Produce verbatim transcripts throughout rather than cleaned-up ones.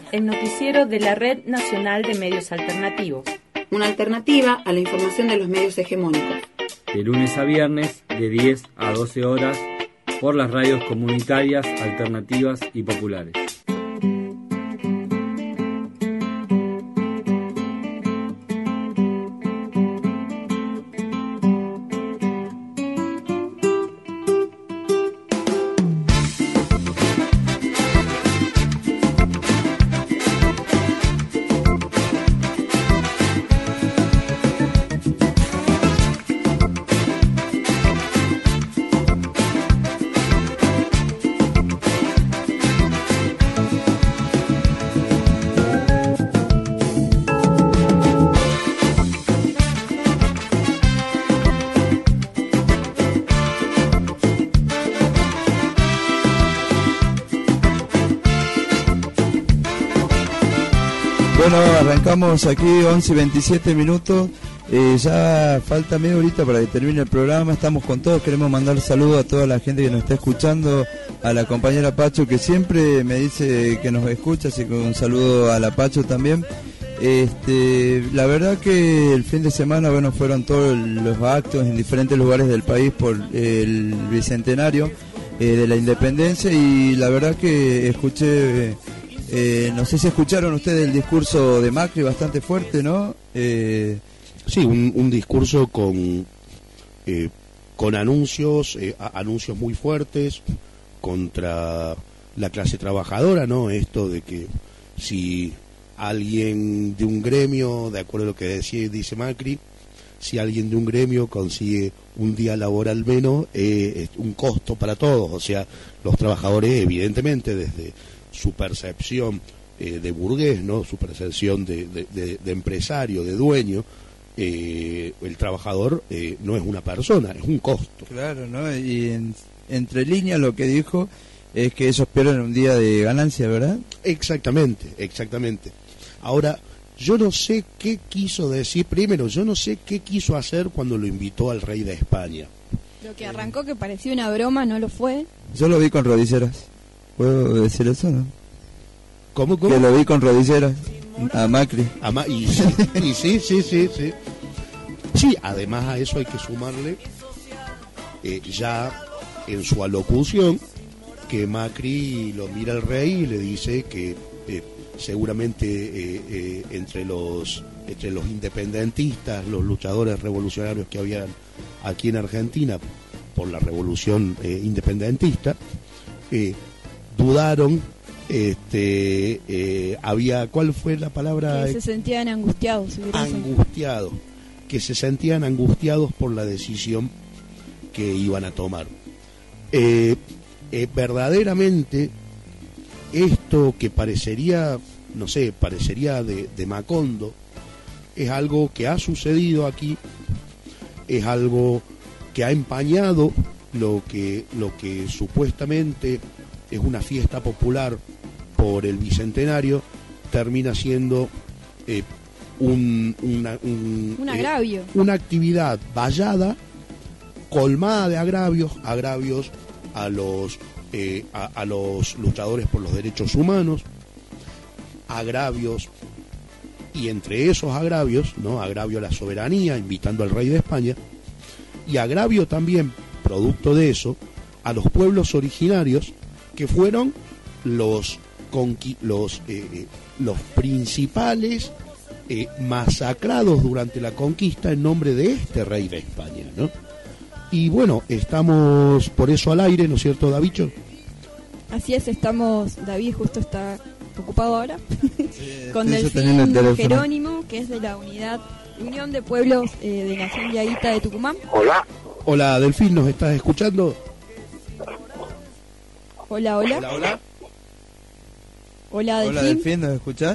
el noticiero de la Red Nacional de Medios Alternativos. Una alternativa a la información de los medios hegemónicos. De lunes a viernes, de diez a doce horas, por las radios comunitarias, alternativas y populares. Bueno, arrancamos aquí once y veintisiete minutos, eh, ya falta media horita para que termine el programa, estamos con todos, queremos mandar saludos a toda la gente que nos está escuchando, a la compañera Pacho que siempre me dice que nos escucha, así que un saludo a la Pacho también. Este, la verdad que el fin de semana, bueno, fueron todos los actos en diferentes lugares del país por el bicentenario eh, de la independencia, y la verdad que escuché... Eh, Eh, no sé si escucharon ustedes el discurso de Macri, bastante fuerte, ¿no? Eh... Sí, un, un discurso con eh, con anuncios, eh, a, anuncios muy fuertes contra la clase trabajadora, ¿no? Esto de que si alguien de un gremio, de acuerdo a lo que decía, dice Macri, si alguien de un gremio consigue un día laboral menos, eh, es un costo para todos. O sea, los trabajadores, evidentemente, desde su percepción eh, de burgués, ¿no? Su percepción de, de, de, de empresario, de dueño, eh, el trabajador eh, no es una persona, es un costo. Claro, ¿no? Y en, entre líneas lo que dijo es que ellos pierden un día de ganancia, ¿verdad? Exactamente, exactamente. Ahora, yo no sé qué quiso decir, primero, yo no sé qué quiso hacer cuando lo invitó al rey de España. Lo que arrancó que parecía una broma no lo fue. Yo lo vi con rodilleras. ¿Puedo decir eso, no? ¿Cómo, cómo? Que lo vi con rodilleras a Macri. A Ma y, sí, y sí, sí, sí, sí. Sí, además a eso hay que sumarle eh, ya en su alocución que Macri lo mira al rey y le dice que eh, seguramente eh, eh, entre los entre los independentistas, los luchadores revolucionarios que habían aquí en Argentina por la revolución eh, independentista, eh, dudaron, este, eh, había, ¿cuál fue la palabra? Que se sentían angustiados. Angustiados, que se sentían angustiados por la decisión que iban a tomar. Eh, eh, verdaderamente, esto que parecería, no sé, parecería de, de Macondo, es algo que ha sucedido aquí, es algo que ha empañado lo que, lo que supuestamente es una fiesta popular por el bicentenario, termina siendo eh, un, una, un, un agravio. Eh, una actividad vallada, colmada de agravios, agravios a los, eh, a, a los luchadores por los derechos humanos, agravios, y entre esos agravios, ¿no? Agravio a la soberanía, invitando al rey de España, y agravio también, producto de eso, a los pueblos originarios, que fueron los los eh, los principales eh, masacrados durante la conquista en nombre de este rey de España, ¿no? Y bueno, estamos por eso al aire, ¿no es cierto, Davicho? Así es, estamos, David justo está ocupado ahora, sí, con Delfín Jerónimo, que es de la unidad Unión de Pueblos eh, de Nación Yaíta de Tucumán. Hola. Hola, Delfín, ¿nos estás escuchando? Hola, hola. Hola, hola. Hola, Delfín. Hola, Delfín, ¿nos escuchás?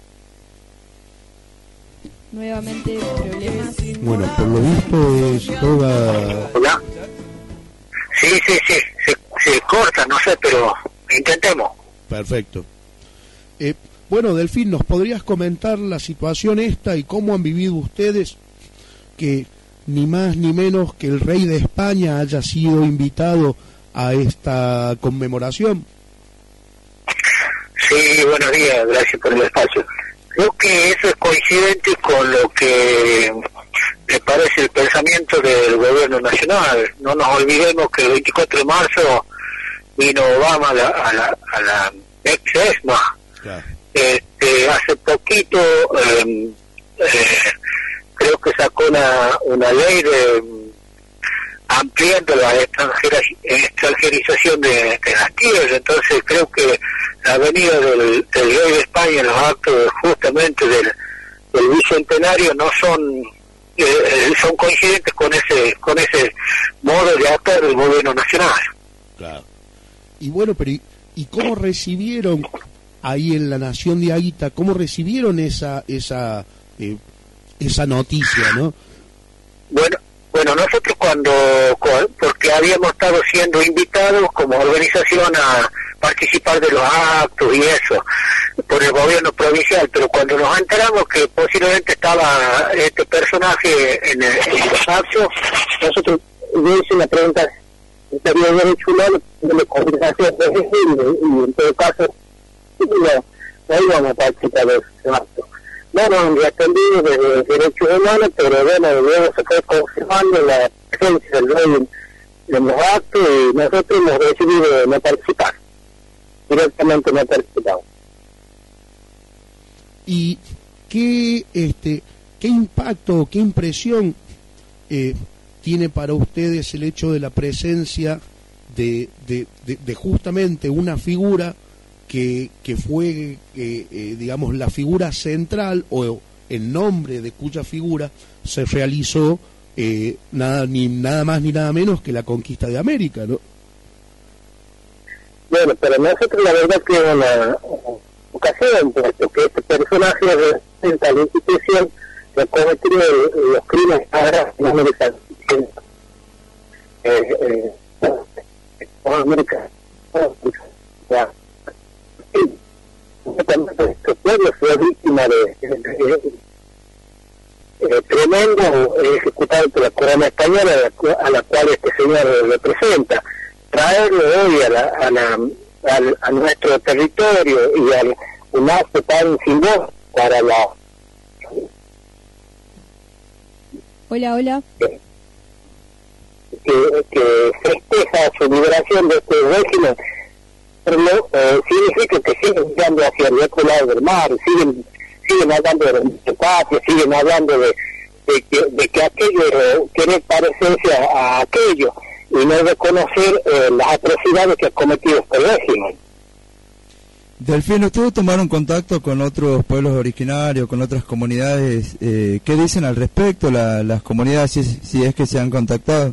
Nuevamente problemas. Bueno, por lo visto es toda... Hola. Sí, sí, sí, se, se corta, no sé, pero intentemos. Perfecto. Eh, bueno, Delfín, ¿nos podrías comentar la situación esta y cómo han vivido ustedes que ni más ni menos que el rey de España haya sido invitado a esta conmemoración? Sí, buenos días, gracias por el espacio. Creo que eso es coincidente con lo que me parece el pensamiento del gobierno nacional. No nos olvidemos que el veinticuatro de marzo vino Obama a la, a la, a la ex ESMA. Claro. Este, hace poquito eh, eh, creo que sacó una, una ley de ampliando la extranjera, extranjerización de, de las tierras. Entonces creo que la venida del, del rey de España en los actos justamente del, del bicentenario no son eh, son coincidentes con ese con ese modo de actuar del gobierno nacional. Claro. Y bueno, pero ¿y, y cómo recibieron ahí en la Nación de Aguita, cómo recibieron esa esa eh, esa noticia, no? Bueno, Bueno, nosotros cuando, porque habíamos estado siendo invitados como organización a participar de los actos y eso, por el gobierno provincial, pero cuando nos enteramos que posiblemente estaba este personaje en, el, en los actos, nosotros, yo hice una pregunta, estaría derecho humano, de conversación, y en todo caso, no, no íbamos a participar de ese acto. Bueno, ya atendido desde derechos humanos, pero bueno, luego se fue confirmando la presencia del rey en los actos y nosotros hemos decidido no participar. Directamente no participamos. ¿Y qué, este, qué impacto, qué impresión eh, tiene para ustedes el hecho de la presencia de, de, de, de justamente una figura que, que fue, eh, eh, digamos, la figura central o en nombre de cuya figura se realizó eh, nada ni nada más ni nada menos que la conquista de América, ¿no? Bueno, pero nosotros la verdad que es una ocasión, porque este personaje representa la institución que cometió los crímenes ahora en América. Eh, eh, América. Ya. Este pueblo fue víctima de, de, de, de eh, tremendo eh, ejecutado por la corona española, a la, a la cual este señor representa. Traerlo hoy a, la, a, la, a, a nuestro territorio y al un acto tan simbólico para la... Hola, hola. Que, que, que festeja su liberación de este régimen, pero eh, significa que siguen mirando hacia el otro lado del mar, siguen siguen hablando de patria, siguen hablando de, de, que, de que aquello tiene parecerse a, a aquello y no reconocer eh, las atrocidades que ha cometido este régimen. Delfín, ¿ustedes tomaron contacto con otros pueblos originarios, con otras comunidades? Eh, ¿Qué dicen al respecto la, las comunidades, si, si es que se han contactado?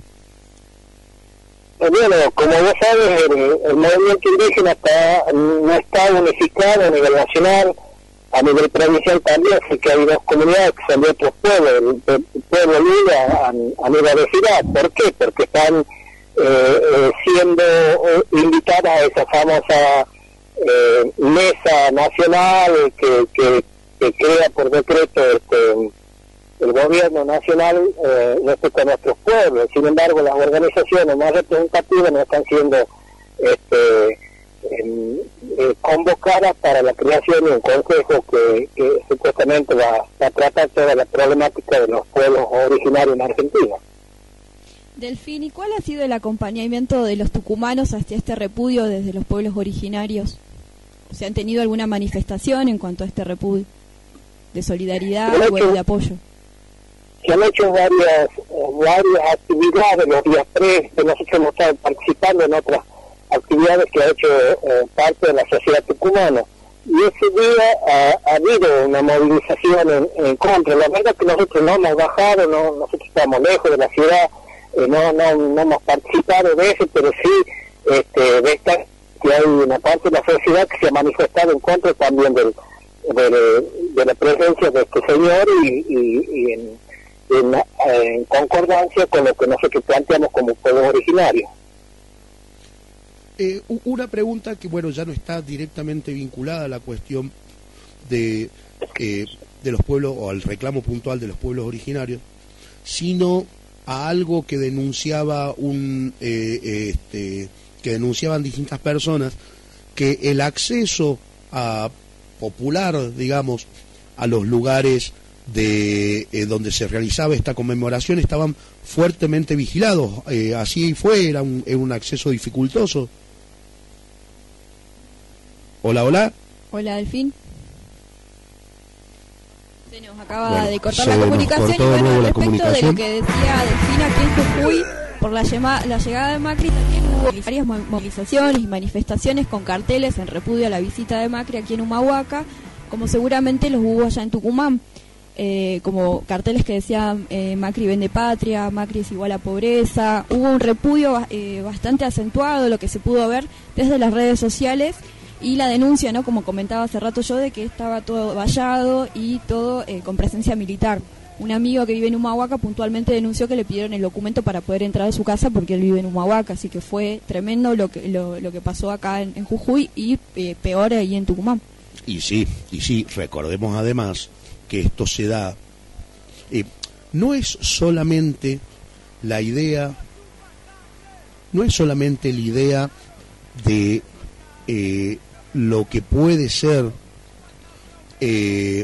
Bueno, como vos sabes, el, el movimiento indígena está, no está unificado a nivel nacional, a nivel provincial también, así que hay dos comunidades que son de otros pueblos, el, el pueblo libre a, a nivel de ciudad. ¿Por qué? Porque están eh, eh, siendo eh, invitadas a esa famosa eh, mesa nacional que, que, que crea por decreto este, el gobierno nacional eh, respecto a nuestros pueblos. Sin embargo, las organizaciones más representativas no están siendo este, eh, eh, convocadas para la creación de un consejo que, que supuestamente va, va a tratar toda la problemática de los pueblos originarios en Argentina. Delfín, ¿y cuál ha sido el acompañamiento de los tucumanos hacia este repudio desde los pueblos originarios? ¿O sea, han tenido alguna manifestación en cuanto a este repudio de solidaridad o de apoyo? Se han hecho varias varias actividades los días tres, que nosotros hemos estado participando en otras actividades que ha hecho eh, parte de la sociedad tucumana. Y ese día ha, ha habido una movilización en, en contra. La verdad que nosotros no hemos bajado, no nosotros estamos lejos de la ciudad, eh, no, no no hemos participado de eso, pero sí este, de esta, que hay una parte de la sociedad que se ha manifestado en contra también del, de, de la presencia de este señor y, y, y en En, en concordancia con lo que nosotros planteamos como pueblos originarios. Eh, una pregunta que, bueno, ya no está directamente vinculada a la cuestión de, eh, de los pueblos, o al reclamo puntual de los pueblos originarios, sino a algo que denunciaba un eh, este, que denunciaban distintas personas, que el acceso a popular, digamos, a los lugares de eh, donde se realizaba esta conmemoración estaban fuertemente vigilados. Eh, así fue, era un, era un acceso dificultoso. Hola, hola. Hola, Delfín. Se nos acaba Bueno, de cortar se la nos comunicación. cortó Y de bueno, nuevo la respecto de comunicación. lo que decía Delfín aquí en Jujuy, por la, llama, la llegada de Macri también hubo varias mo- movilizaciones y manifestaciones con carteles en repudio a la visita de Macri aquí en Humahuaca, como seguramente los hubo allá en Tucumán. Eh, como carteles que decían eh, Macri vende patria, Macri es igual a pobreza. Hubo un repudio eh, bastante acentuado, lo que se pudo ver desde las redes sociales, y la denuncia, ¿no?, como comentaba hace rato yo, de que estaba todo vallado y todo eh, con presencia militar. Un amigo que vive en Humahuaca puntualmente denunció que le pidieron el documento para poder entrar a su casa porque él vive en Humahuaca, así que fue tremendo lo que lo, lo que pasó acá en, en Jujuy y eh, peor ahí en Tucumán. Y sí, y sí, recordemos además que esto se da, eh, no es solamente la idea, no es solamente la idea de eh, lo que puede ser eh,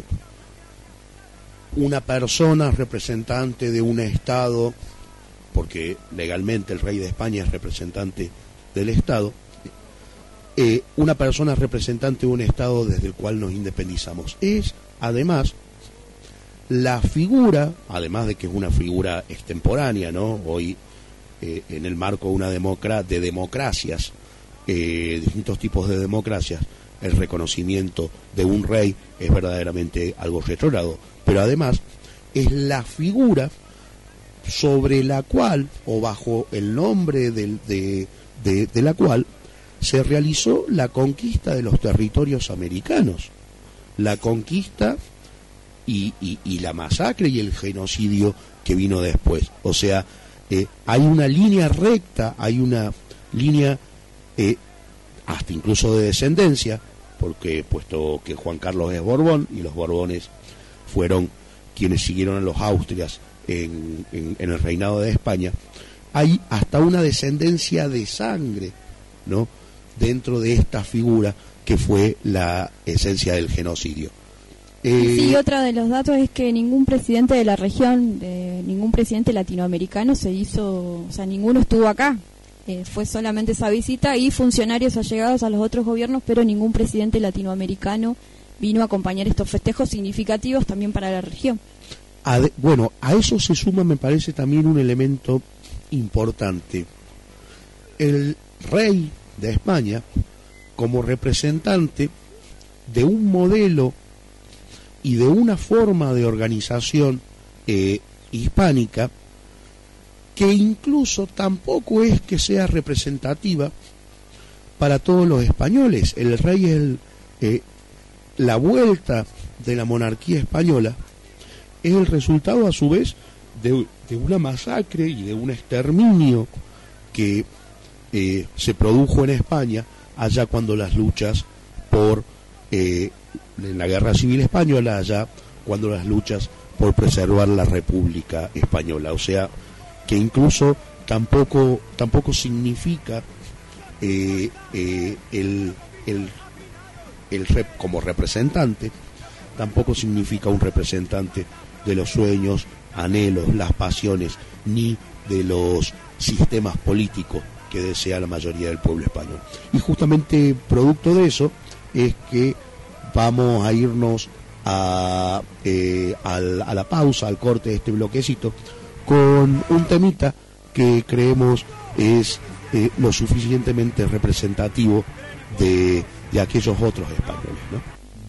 una persona representante de un Estado, porque legalmente el rey de España es representante del Estado, eh, una persona representante de un Estado desde el cual nos independizamos. Es, además, la figura, además de que es una figura extemporánea, ¿no? Hoy, eh, en el marco de una democra de democracias, eh, distintos tipos de democracias, el reconocimiento de un rey es verdaderamente algo retrógrado, pero además es la figura sobre la cual, o bajo el nombre del, de, de, de la cual, se realizó la conquista de los territorios americanos, la conquista y, y, y la masacre y el genocidio que vino después. O sea, eh, hay una línea recta, hay una línea eh, hasta incluso de descendencia, porque puesto que Juan Carlos es Borbón y los Borbones fueron quienes siguieron a los Austrias en, en, en el reinado de España, hay hasta una descendencia de sangre, ¿no?, dentro de esta figura que fue la esencia del genocidio. Eh, Sí, otro de los datos es que ningún presidente de la región, de, ningún presidente latinoamericano se hizo, o sea, ninguno estuvo acá. Eh, fue solamente esa visita y funcionarios allegados a los otros gobiernos, pero ningún presidente latinoamericano vino a acompañar estos festejos significativos también para la región. a de, bueno, a eso se suma, me parece, también un elemento importante. El rey de España, como representante de un modelo y de una forma de organización eh, hispánica, que incluso tampoco es que sea representativa para todos los españoles. El rey es el, eh, la vuelta de la monarquía española es el resultado a su vez de, de una masacre y de un exterminio que eh, se produjo en España allá cuando las luchas por eh, en la guerra civil española, allá cuando las luchas por preservar la República Española. O sea, que incluso tampoco tampoco significa eh, eh, el, el, el rep, como representante, tampoco significa un representante de los sueños, anhelos, las pasiones, ni de los sistemas políticos que desea la mayoría del pueblo español. Y justamente producto de eso es que vamos a irnos a, eh, al, a la pausa, al corte de este bloquecito, con un temita que creemos es eh, lo suficientemente representativo de, de aquellos otros españoles, ¿no?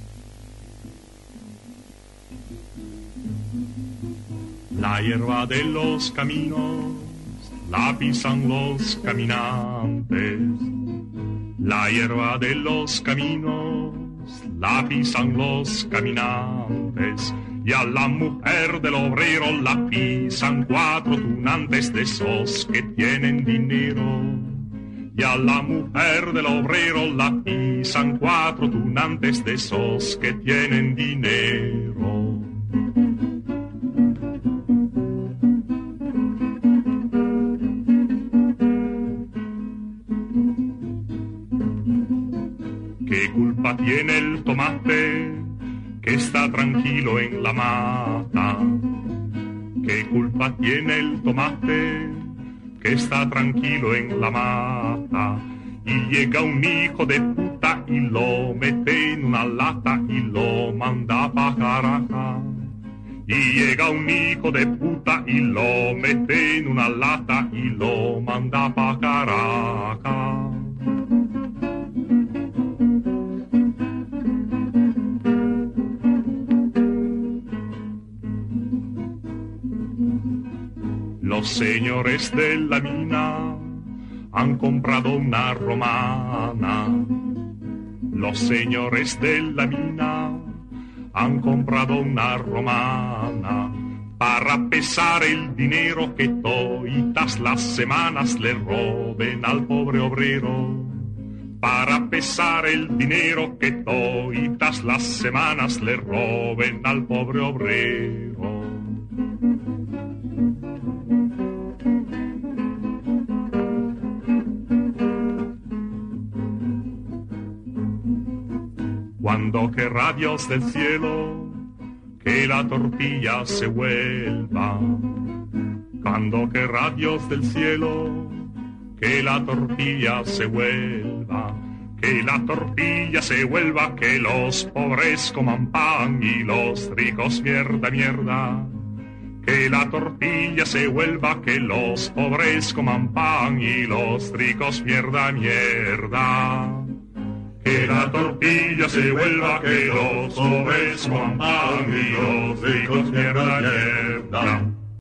La hierba de los caminos la pisan los caminantes. La hierba de los caminos la pisan los caminantes. Y a la mujer del obrero la pisan cuatro tunantes de esos que tienen dinero. Y a la mujer del obrero la pisan cuatro tunantes de esos que tienen dinero. ¿Qué culpa tiene el tomate que está tranquilo en la mata? ¿Qué culpa tiene el tomate que está tranquilo en la mata? Y llega un hijo de puta y lo mete en una lata y lo manda pa' Caracas. Y llega un hijo de puta y lo mete en una lata y lo manda pa' Caracas. Los señores de la mina han comprado una romana. Los señores de la mina han comprado una romana para pesar el dinero que toitas las semanas le roben al pobre obrero. Para pesar el dinero que toitas las semanas le roben al pobre obrero. Cuando querrá Dios del cielo que la tortilla se vuelva. Cuando querrá Dios del cielo que la tortilla se vuelva. Que la tortilla se vuelva, que los pobres coman pan y los ricos mierda, mierda. Que la tortilla se vuelva, que los pobres coman pan y los ricos mierda, mierda. Que la tortilla se vuelva, que los pobres coman pan y los ricos mierda, mierda.